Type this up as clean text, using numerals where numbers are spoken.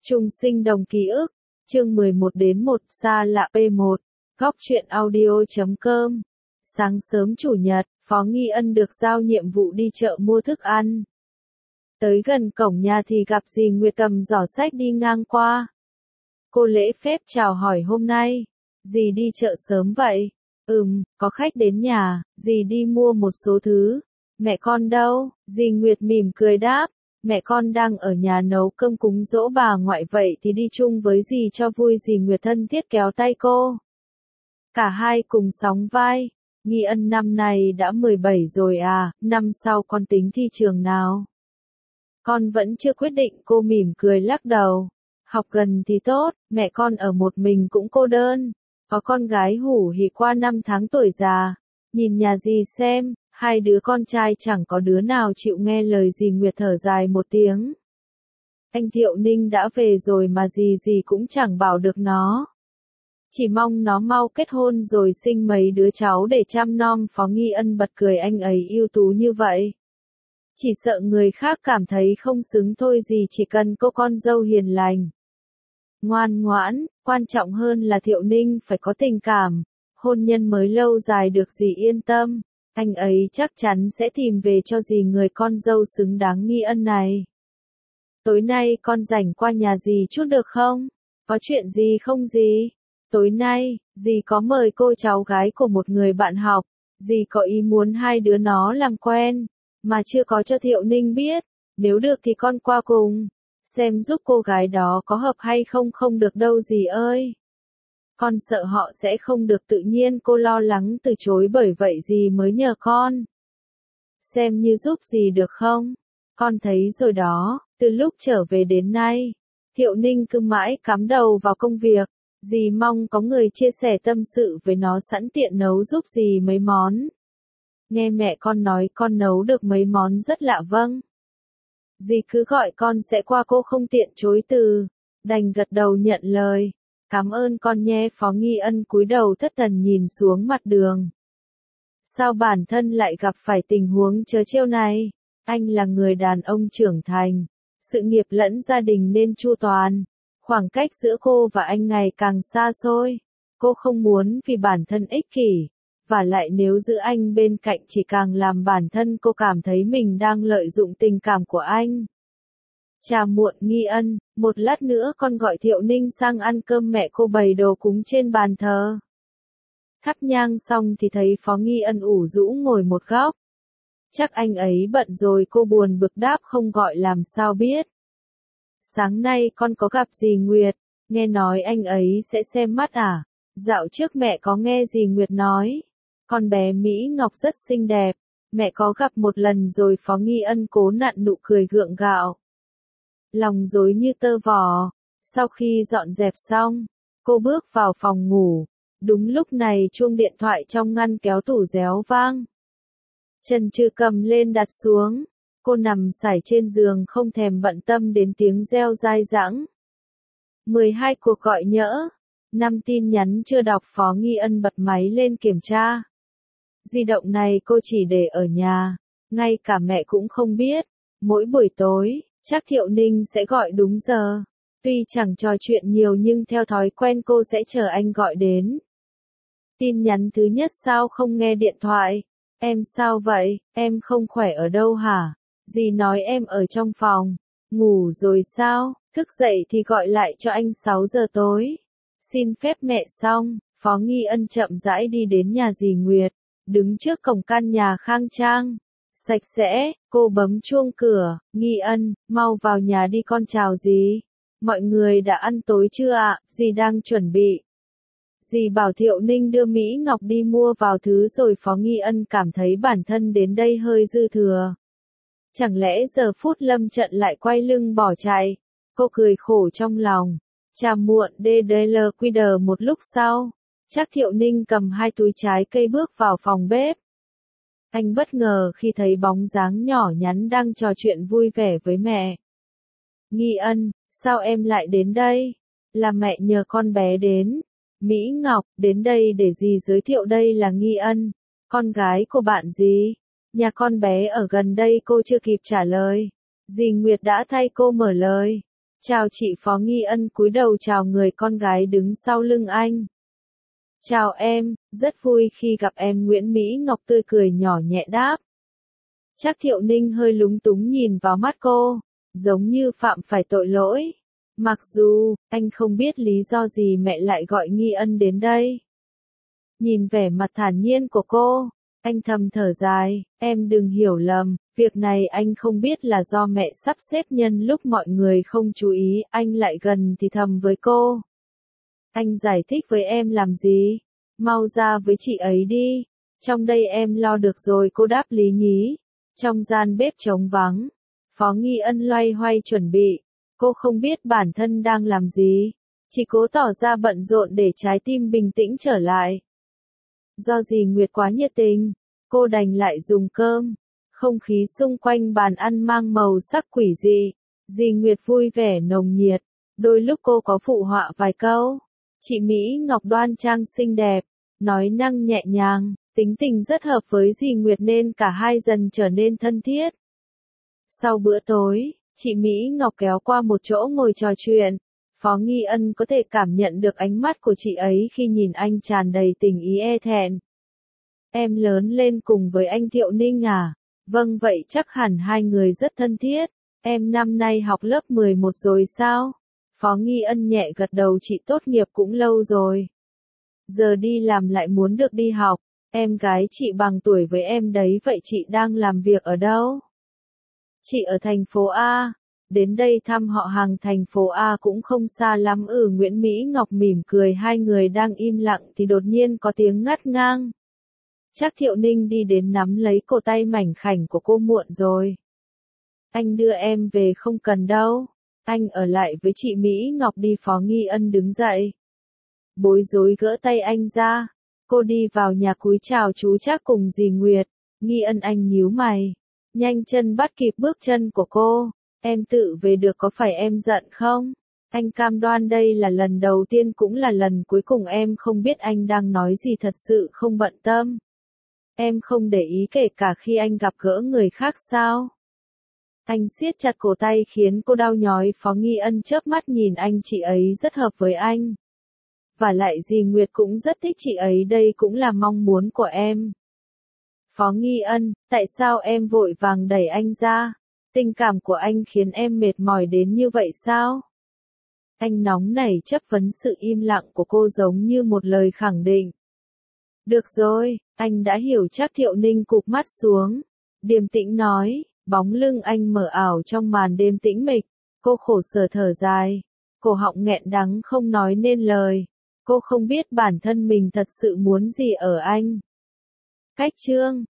Chung sinh đồng ký ức, chương 11 đến 1 xa lạ P1, góc truyện audio.com. Sáng sớm chủ nhật, Phó Nghi Ân được giao nhiệm vụ đi chợ mua thức ăn. Tới gần cổng nhà thì gặp dì Nguyệt cầm giỏ sách đi ngang qua. Cô lễ phép chào hỏi hôm nay, dì đi chợ sớm vậy? Có khách đến nhà, dì đi mua một số thứ. Mẹ con đâu? Dì Nguyệt mỉm cười đáp. Mẹ con đang ở nhà nấu cơm cúng giỗ bà ngoại, vậy thì đi chung với dì cho vui. Dì Nguyệt thân thiết kéo tay cô. Cả hai cùng sóng vai. Nghi Ân năm nay đã 17 rồi à, năm sau con tính thi trường nào? Con vẫn chưa quyết định, cô mỉm cười lắc đầu. Học gần thì tốt, mẹ con ở một mình cũng cô đơn. Có con gái hủ hỉ qua 5 tháng tuổi già. Nhìn nhà dì xem, hai đứa con trai chẳng có đứa nào chịu nghe lời. Dì Nguyệt thở dài một tiếng. Anh Thiệu Ninh đã về rồi mà dì cũng chẳng bảo được nó. Chỉ mong nó mau kết hôn rồi sinh mấy đứa cháu để chăm nom. Phó Nghi Ân bật cười, anh ấy ưu tú như vậy. Chỉ sợ người khác cảm thấy không xứng thôi. Dì chỉ cần cô con dâu hiền lành, ngoan ngoãn, quan trọng hơn là Thiệu Ninh phải có tình cảm. Hôn nhân mới lâu dài được dì yên tâm. Anh ấy chắc chắn sẽ tìm về cho dì người con dâu xứng đáng. Nghi Ân này, tối nay con rảnh qua nhà dì chút được không? Có chuyện gì không dì? Tối nay, dì có mời cô cháu gái của một người bạn học. Dì có ý muốn hai đứa nó làm quen, mà chưa có cho Thiệu Ninh biết. Nếu được thì con qua cùng, xem giúp cô gái đó có hợp hay không. Không được đâu dì ơi. Con sợ họ sẽ không được tự nhiên. Cô lo lắng từ chối, bởi vậy dì mới nhờ con. Xem như giúp dì được không? Con thấy rồi đó, từ lúc trở về đến nay, Thiệu Ninh cứ mãi cắm đầu vào công việc. Dì mong có người chia sẻ tâm sự với nó, sẵn tiện nấu giúp dì mấy món. Nghe mẹ con nói con nấu được mấy món rất lạ. Vâng. Dì cứ gọi con sẽ qua, cô không tiện chối từ, đành gật đầu nhận lời. Cảm ơn con nhé. Phó Nghi Ân cúi đầu thất thần nhìn xuống mặt đường. Sao bản thân lại gặp phải tình huống trớ trêu này? Anh là người đàn ông trưởng thành, sự nghiệp lẫn gia đình nên chu toàn. Khoảng cách giữa cô và anh ngày càng xa xôi. Cô không muốn vì bản thân ích kỷ, và lại nếu giữ anh bên cạnh chỉ càng làm bản thân cô cảm thấy mình đang lợi dụng tình cảm của anh. Trà muộn Nghi Ân, một lát nữa con gọi Thiệu Ninh sang ăn cơm. Mẹ cô bày đồ cúng trên bàn thờ. Thắp nhang xong thì thấy Phó Nghi Ân ủ rũ ngồi một góc. Chắc anh ấy bận rồi, cô buồn bực đáp, không gọi làm sao biết. Sáng nay con có gặp dì Nguyệt, nghe nói anh ấy sẽ xem mắt à? Dạo trước mẹ có nghe dì Nguyệt nói, con bé Mỹ Ngọc rất xinh đẹp, mẹ có gặp một lần rồi. Phó Nghi Ân cố nặn nụ cười gượng gạo. Lòng rối như tơ vò. Sau khi dọn dẹp xong, cô bước vào phòng ngủ. Đúng lúc này chuông điện thoại trong ngăn kéo tủ réo vang. Chần chừ cầm lên đặt xuống. Cô nằm sải trên giường không thèm bận tâm đến tiếng reo dai dẳng. 12 cuộc gọi nhỡ, 5 tin nhắn chưa đọc. Phó Nghi Ân bật máy lên kiểm tra. Di động này cô chỉ để ở nhà, ngay cả mẹ cũng không biết. Mỗi buổi tối, chắc Thiệu Ninh sẽ gọi đúng giờ. Tuy chẳng trò chuyện nhiều nhưng theo thói quen cô sẽ chờ anh gọi đến. Tin nhắn thứ nhất: sao không nghe điện thoại? Em sao vậy, em không khỏe ở đâu hả? Dì nói em ở trong phòng. Ngủ rồi sao? Thức dậy thì gọi lại cho anh 6 giờ tối. Xin phép mẹ xong, Phó Nghi Ân chậm rãi đi đến nhà dì Nguyệt. Đứng trước cổng căn nhà khang trang, sạch sẽ, cô bấm chuông cửa. Nghi Ân, mau vào nhà đi con. Chào dì. Mọi người đã ăn tối chưa ạ? Dì đang chuẩn bị. Dì bảo Thiệu Ninh đưa Mỹ Ngọc đi mua vào thứ rồi. Phó Nghi Ân cảm thấy bản thân đến đây hơi dư thừa. Chẳng lẽ giờ phút lâm trận lại quay lưng bỏ chạy? Cô cười khổ trong lòng. Trà muộn DDLQD. Một lúc sau, chắc Thiệu Ninh cầm 2 túi trái cây bước vào phòng bếp. Anh bất ngờ khi thấy bóng dáng nhỏ nhắn đang trò chuyện vui vẻ với mẹ. Nghi Ân, sao em lại đến đây? Là mẹ nhờ con bé đến. Mỹ Ngọc, đến đây để dì giới thiệu, đây là Nghi Ân, con gái của bạn dì. Nhà con bé ở gần đây. Cô chưa kịp trả lời, dì Nguyệt đã thay cô mở lời. Chào chị Phó Nghi Ân cúi đầu chào người con gái đứng sau lưng anh. Chào em, rất vui khi gặp em. Nguyễn Mỹ Ngọc tươi cười nhỏ nhẹ đáp. Trác Thiệu Ninh hơi lúng túng nhìn vào mắt cô, giống như phạm phải tội lỗi. Mặc dù, anh không biết lý do gì mẹ lại gọi Nghi Ân đến đây. Nhìn vẻ mặt thản nhiên của cô, anh thầm thở dài, em đừng hiểu lầm, việc này anh không biết là do mẹ sắp xếp nhân lúc mọi người không chú ý, anh lại gần thì thầm với cô. Anh giải thích với em làm gì? Mau ra với chị ấy đi. Trong đây em lo được rồi, cô đáp lý nhí. Trong gian bếp trống vắng, Phó Nghi Ân loay hoay chuẩn bị. Cô không biết bản thân đang làm gì, chỉ cố tỏ ra bận rộn để trái tim bình tĩnh trở lại. Do dì Nguyệt quá nhiệt tình, cô đành lại dùng cơm. Không khí xung quanh bàn ăn mang màu sắc quỷ dị. Dì Nguyệt vui vẻ nồng nhiệt, đôi lúc cô có phụ họa vài câu. Chị Mỹ Ngọc đoan trang xinh đẹp, nói năng nhẹ nhàng, tính tình rất hợp với dì Nguyệt nên cả hai dần trở nên thân thiết. Sau bữa tối, chị Mỹ Ngọc kéo qua một chỗ ngồi trò chuyện. Phó Nghi Ân có thể cảm nhận được ánh mắt của chị ấy khi nhìn anh tràn đầy tình ý e thẹn. Em lớn lên cùng với anh Thiệu Ninh à? Vâng, vậy chắc hẳn hai người rất thân thiết. Em năm nay học lớp 11 rồi sao? Phó Nghi Ân nhẹ gật đầu, chị tốt nghiệp cũng lâu rồi. Giờ đi làm lại muốn được đi học. Em gái chị bằng tuổi với em đấy, vậy chị đang làm việc ở đâu? Chị ở thành phố A. Đến đây thăm họ hàng, thành phố A cũng không xa lắm. Nguyễn Mỹ Ngọc mỉm cười. Hai người đang im lặng thì đột nhiên có tiếng ngắt ngang. Trác Thiệu Ninh đi đến nắm lấy cổ tay mảnh khảnh của cô. Muộn rồi. Anh đưa em về không cần đâu. Anh ở lại với chị Mỹ Ngọc đi. Phó Nghi Ân đứng dậy. Bối rối gỡ tay anh ra. Cô đi vào nhà cúi chào chú Trác cùng dì Nguyệt. Nghi Ân, anh nhíu mày. Nhanh chân bắt kịp bước chân của cô. Em tự về được, có phải em giận không? Anh cam đoan đây là lần đầu tiên cũng là lần cuối cùng. Em không biết anh đang nói gì, thật sự không bận tâm. Em không để ý kể cả khi anh gặp gỡ người khác sao? Anh siết chặt cổ tay khiến cô đau nhói. Phó Nghi Ân chớp mắt nhìn anh, chị ấy rất hợp với anh. Và lại dì Nguyệt cũng rất thích chị ấy, đây cũng là mong muốn của em. Phó Nghi Ân, tại sao em vội vàng đẩy anh ra? Tình cảm của anh khiến em mệt mỏi đến như vậy sao? Anh nóng nảy chất vấn. Sự im lặng của cô giống như một lời khẳng định. Được rồi, anh đã hiểu. Trác Thiệu Ninh cụp mắt xuống, điềm tĩnh nói, bóng lưng anh mờ ảo trong màn đêm tĩnh mịch. Cô khổ sở thở dài, cổ họng nghẹn đắng không nói nên lời. Cô không biết bản thân mình thật sự muốn gì ở anh. Cách chương